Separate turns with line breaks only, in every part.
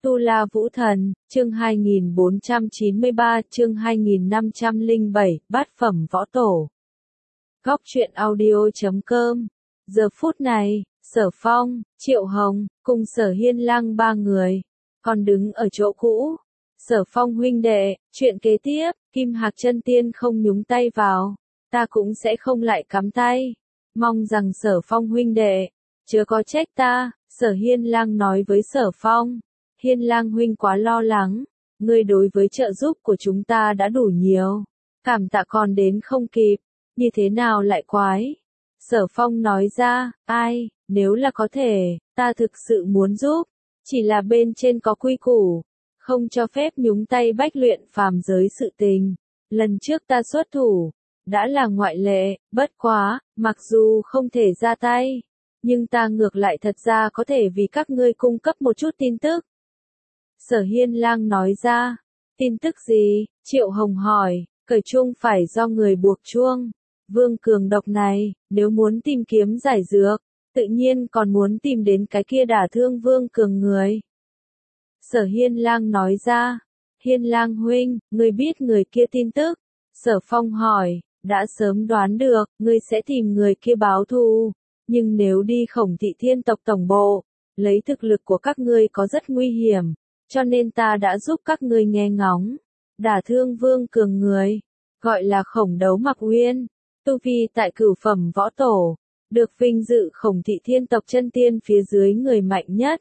Tu La Vũ Thần, chương 2493, chương 2507, bát phẩm võ tổ. Góc truyện audio.com. Giờ phút này, Sở Phong, Triệu Hồng, cùng Sở Hiên Lăng ba người, còn đứng ở chỗ cũ. Sở Phong huynh đệ, chuyện kế tiếp, Kim Hạc chân tiên không nhúng tay vào, ta cũng sẽ không lại cắm tay. Mong rằng Sở Phong huynh đệ, chớ có trách ta. Sở Hiên Lăng nói với Sở Phong. Hiên Lang huynh quá lo lắng, ngươi đối với trợ giúp của chúng ta đã đủ nhiều, cảm tạ còn đến không kịp, như thế nào lại quái? Sở Phong nói ra, ai, nếu là có thể, ta thực sự muốn giúp, chỉ là bên trên có quy củ, không cho phép nhúng tay bách luyện phàm giới sự tình. Lần trước ta xuất thủ, đã là ngoại lệ, bất quá, mặc dù không thể ra tay, nhưng ta ngược lại thật ra có thể vì các ngươi cung cấp một chút tin tức. Sở Hiên Lang nói ra, tin tức gì? Triệu Hồng hỏi, cởi chuông phải do người buộc chuông. Vương Cường độc này, nếu muốn tìm kiếm giải dược, tự nhiên còn muốn tìm đến cái kia đả thương Vương Cường người. Sở Hiên Lang nói ra, Hiên Lang huynh, ngươi biết người kia tin tức. Sở Phong hỏi, đã sớm đoán được, ngươi sẽ tìm người kia báo thù, nhưng nếu đi Khổng Thị Thiên tộc tổng bộ, lấy thực lực của các ngươi có rất nguy hiểm. Cho nên ta đã giúp các ngươi nghe ngóng, đả thương Vương Cường người, gọi là Khổng Đấu Mặc Uyên, tu vi tại cửu phẩm võ tổ, được vinh dự Khổng Thị Thiên tộc chân tiên phía dưới người mạnh nhất.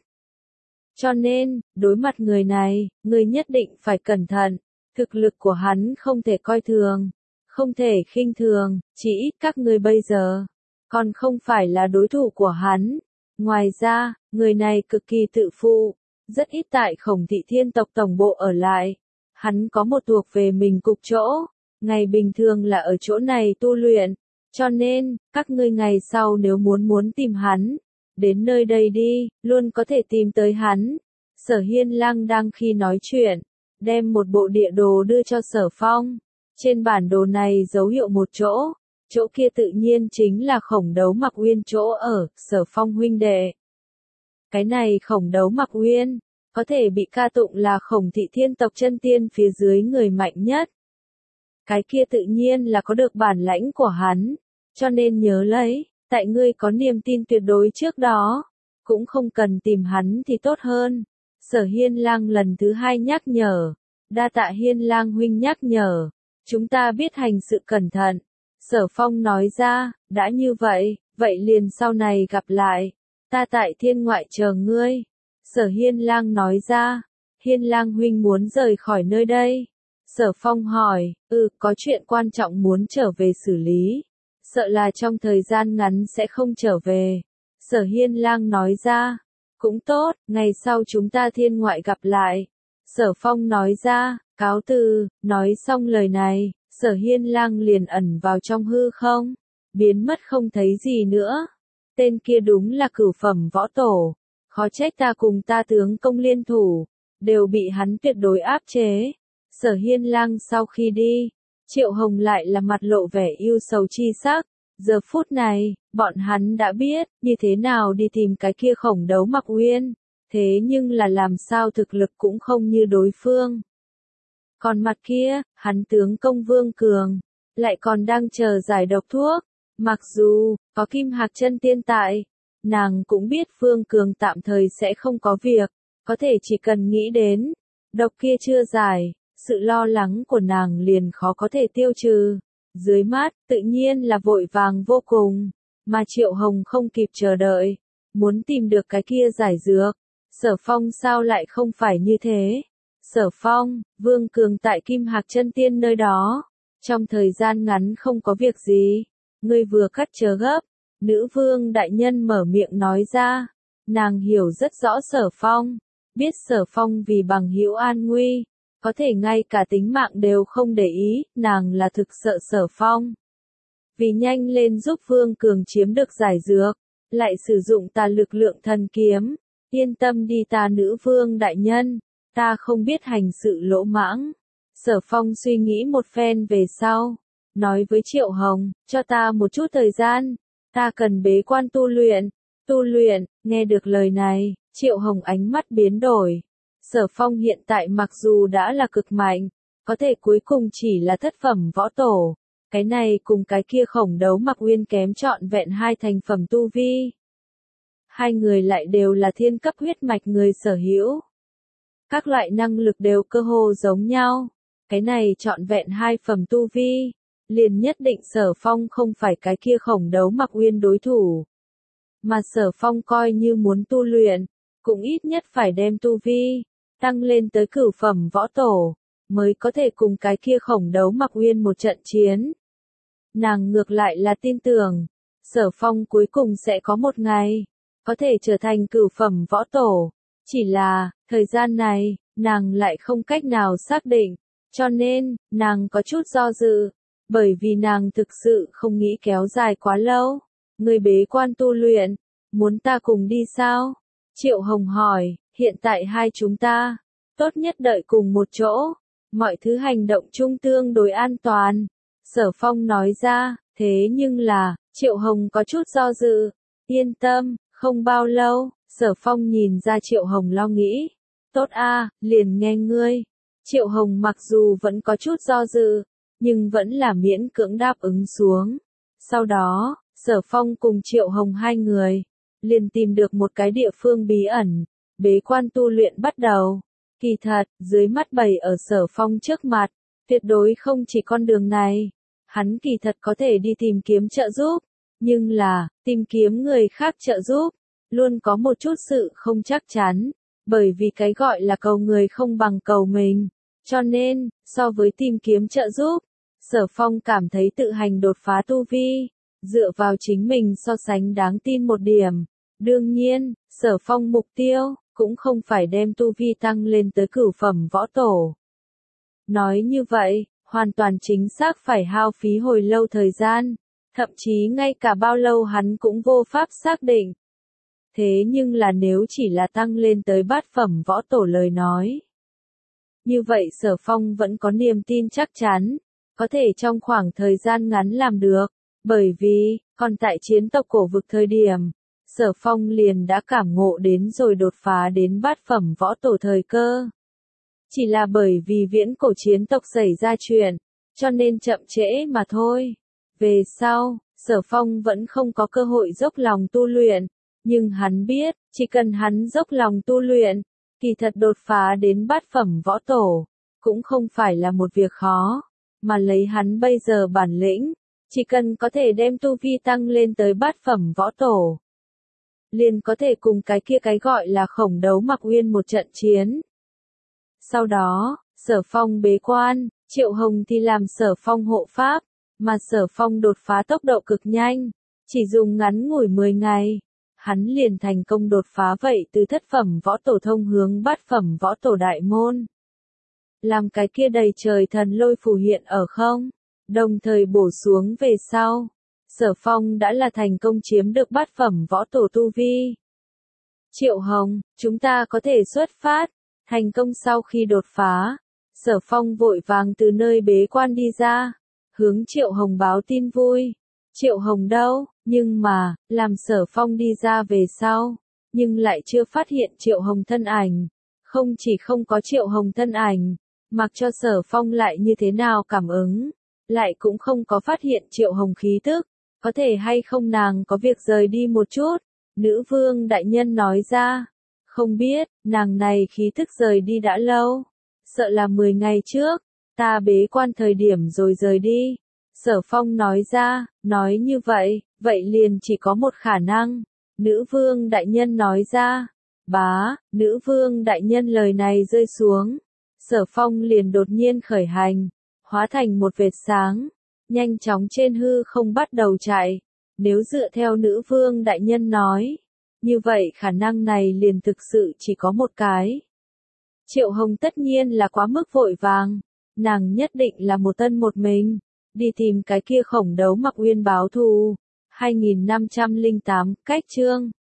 Cho nên, đối mặt người này, ngươi nhất định phải cẩn thận, thực lực của hắn không thể coi thường, không thể khinh thường, chỉ ít các ngươi bây giờ, còn không phải là đối thủ của hắn. Ngoài ra, người này cực kỳ tự phụ. Rất ít tại Khổng Thị Thiên tộc tổng bộ ở lại. Hắn có một thuộc về mình cục chỗ, ngày bình thường là ở chỗ này tu luyện. Cho nên, các ngươi ngày sau nếu muốn tìm hắn, đến nơi đây đi, luôn có thể tìm tới hắn. Sở Hiên Lăng đang khi nói chuyện, đem một bộ địa đồ đưa cho Sở Phong. Trên bản đồ này dấu hiệu một chỗ, chỗ kia tự nhiên chính là Khổng Đấu Mặc Uyên chỗ ở, Sở Phong huynh đệ. Cái này Khổng Đấu Mặc Uyên, có thể bị ca tụng là Khổng Thị Thiên tộc chân tiên phía dưới người mạnh nhất. Cái kia tự nhiên là có được bản lãnh của hắn, cho nên nhớ lấy, tại ngươi có niềm tin tuyệt đối trước đó, cũng không cần tìm hắn thì tốt hơn. Sở Hiên Lang lần thứ hai nhắc nhở, đa tạ Hiên Lang huynh nhắc nhở, chúng ta biết hành sự cẩn thận. Sở Phong nói ra, đã như vậy, vậy liền sau này gặp lại. Ta tại thiên ngoại chờ ngươi. Sở Hiên Lang nói ra, Hiên Lang huynh muốn rời khỏi nơi đây. Sở Phong hỏi, có chuyện quan trọng muốn trở về xử lý. Sợ là trong thời gian ngắn sẽ không trở về. Sở Hiên Lang nói ra, cũng tốt, ngày sau chúng ta thiên ngoại gặp lại. Sở Phong nói ra, cáo từ, nói xong lời này, Sở Hiên Lang liền ẩn vào trong hư không, biến mất không thấy gì nữa. Tên kia đúng là cửu phẩm võ tổ, khó trách ta cùng ta tướng công liên thủ, đều bị hắn tuyệt đối áp chế. Sở Hiên Lang sau khi đi, Triệu Hồng lại là mặt lộ vẻ yêu sầu chi sắc. Giờ phút này, bọn hắn đã biết, như thế nào đi tìm cái kia Khổng Đấu Mặc Uyên, thế nhưng là làm sao thực lực cũng không như đối phương. Còn mặt kia, hắn tướng công Vương Cường, lại còn đang chờ giải độc thuốc. Mặc dù, có Kim Hạc chân tiên tại, nàng cũng biết Vương Cường tạm thời sẽ không có việc, có thể chỉ cần nghĩ đến, độc kia chưa giải, sự lo lắng của nàng liền khó có thể tiêu trừ. Dưới mắt, tự nhiên là vội vàng vô cùng, mà Triệu Hồng không kịp chờ đợi, muốn tìm được cái kia giải dược. Sở Phong sao lại không phải như thế? Sở Phong, Vương Cường tại Kim Hạc chân tiên nơi đó, trong thời gian ngắn không có việc gì. Ngươi vừa cắt chớ gấp, nữ vương đại nhân mở miệng nói ra, nàng hiểu rất rõ Sở Phong, biết Sở Phong vì bằng hữu an nguy, có thể ngay cả tính mạng đều không để ý, nàng là thực sợ Sở Phong. Vì nhanh lên giúp Vương Cường chiếm được giải dược, lại sử dụng ta lực lượng thần kiếm, yên tâm đi ta nữ vương đại nhân, ta không biết hành sự lỗ mãng. Sở Phong suy nghĩ một phen về sau. Nói với Triệu Hồng, cho ta một chút thời gian, ta cần bế quan tu luyện, nghe được lời này, Triệu Hồng ánh mắt biến đổi, Sở Phong hiện tại mặc dù đã là cực mạnh, có thể cuối cùng chỉ là thất phẩm võ tổ. Cái này cùng cái kia Khổng Đấu Mặc Uyên kém trọn vẹn 2 thành phẩm tu vi. Hai người lại đều là thiên cấp huyết mạch người sở hữu. Các loại năng lực đều cơ hồ giống nhau. Cái này trọn vẹn 2 phẩm tu vi, liền nhất định Sở Phong không phải cái kia Khổng Đấu Mặc Uyên đối thủ. Mà Sở Phong coi như muốn tu luyện, cũng ít nhất phải đem tu vi tăng lên tới cửu phẩm võ tổ, mới có thể cùng cái kia Khổng Đấu Mặc Uyên một trận chiến. Nàng ngược lại là tin tưởng, Sở Phong cuối cùng sẽ có một ngày, có thể trở thành cửu phẩm võ tổ. Chỉ là, thời gian này, nàng lại không cách nào xác định, cho nên, nàng có chút do dự, bởi vì nàng thực sự không nghĩ kéo dài quá lâu. Người bế quan tu luyện, muốn ta cùng đi sao? Triệu Hồng hỏi, hiện tại hai chúng ta, tốt nhất đợi cùng một chỗ, mọi thứ hành động chung tương đối an toàn. Sở Phong nói ra, thế nhưng là, Triệu Hồng có chút do dự, yên tâm, không bao lâu, Sở Phong nhìn ra Triệu Hồng lo nghĩ, tốt a, liền nghe ngươi. Triệu Hồng mặc dù vẫn có chút do dự, nhưng vẫn là miễn cưỡng đáp ứng xuống. Sau đó, Sở Phong cùng Triệu Hồng hai người, liền tìm được một cái địa phương bí ẩn, bế quan tu luyện bắt đầu. Kỳ thật, dưới mắt bày ở Sở Phong trước mặt, tuyệt đối không chỉ con đường này. Hắn kỳ thật có thể đi tìm kiếm trợ giúp, nhưng là, tìm kiếm người khác trợ giúp, luôn có một chút sự không chắc chắn, bởi vì cái gọi là cầu người không bằng cầu mình. Cho nên, so với tìm kiếm trợ giúp, Sở Phong cảm thấy tự hành đột phá tu vi, dựa vào chính mình so sánh đáng tin một điểm. Đương nhiên, Sở Phong mục tiêu, cũng không phải đem tu vi tăng lên tới cửu phẩm võ tổ. Nói như vậy, hoàn toàn chính xác phải hao phí hồi lâu thời gian, thậm chí ngay cả bao lâu hắn cũng vô pháp xác định. Thế nhưng là nếu chỉ là tăng lên tới bát phẩm võ tổ lời nói, như vậy Sở Phong vẫn có niềm tin chắc chắn, có thể trong khoảng thời gian ngắn làm được, bởi vì, còn tại chiến tộc cổ vực thời điểm, Sở Phong liền đã cảm ngộ đến rồi đột phá đến bát phẩm võ tổ thời cơ. Chỉ là bởi vì viễn cổ chiến tộc xảy ra chuyện, cho nên chậm trễ mà thôi. Về sau, Sở Phong vẫn không có cơ hội dốc lòng tu luyện, nhưng hắn biết, chỉ cần hắn dốc lòng tu luyện, kỳ thật đột phá đến bát phẩm võ tổ, cũng không phải là một việc khó, mà lấy hắn bây giờ bản lĩnh, chỉ cần có thể đem tu vi tăng lên tới bát phẩm võ tổ, liền có thể cùng cái kia cái gọi là Khổng Đấu Mặc Uyên một trận chiến. Sau đó, Sở Phong bế quan, Triệu Hồng thì làm Sở Phong hộ pháp, mà Sở Phong đột phá tốc độ cực nhanh, chỉ dùng ngắn ngủi 10 ngày, hắn liền thành công đột phá vậy từ thất phẩm võ tổ thông hướng bát phẩm võ tổ đại môn. Làm cái kia đầy trời thần lôi phù hiện ở không, đồng thời bổ xuống về sau, Sở Phong đã là thành công chiếm được bát phẩm võ tổ tu vi. Triệu Hồng, chúng ta có thể xuất phát. Thành công sau khi đột phá, Sở Phong vội vàng từ nơi bế quan đi ra, hướng Triệu Hồng báo tin vui. Triệu Hồng đâu, nhưng mà, làm Sở Phong đi ra về sau, nhưng lại chưa phát hiện Triệu Hồng thân ảnh. Không chỉ không có Triệu Hồng thân ảnh, mặc cho Sở Phong lại như thế nào cảm ứng, lại cũng không có phát hiện Triệu Hồng khí tức. Có thể hay không nàng có việc rời đi một chút, nữ vương đại nhân nói ra. Không biết, nàng này khí tức rời đi đã lâu. Sợ là 10 ngày trước, ta bế quan thời điểm rồi rời đi. Sở Phong nói ra, nói như vậy, vậy liền chỉ có một khả năng. Nữ vương đại nhân nói ra. Bá, nữ vương đại nhân lời này rơi xuống. Sở Phong liền đột nhiên khởi hành, hóa thành một vệt sáng, nhanh chóng trên hư không bắt đầu chạy. Nếu dựa theo nữ vương đại nhân nói, như vậy khả năng này liền thực sự chỉ có một cái. Triệu Hồng tất nhiên là quá mức vội vàng, nàng nhất định là một thân một mình, đi tìm cái kia Khổng Đấu Mặc Uyên báo thù. 2508, cách chương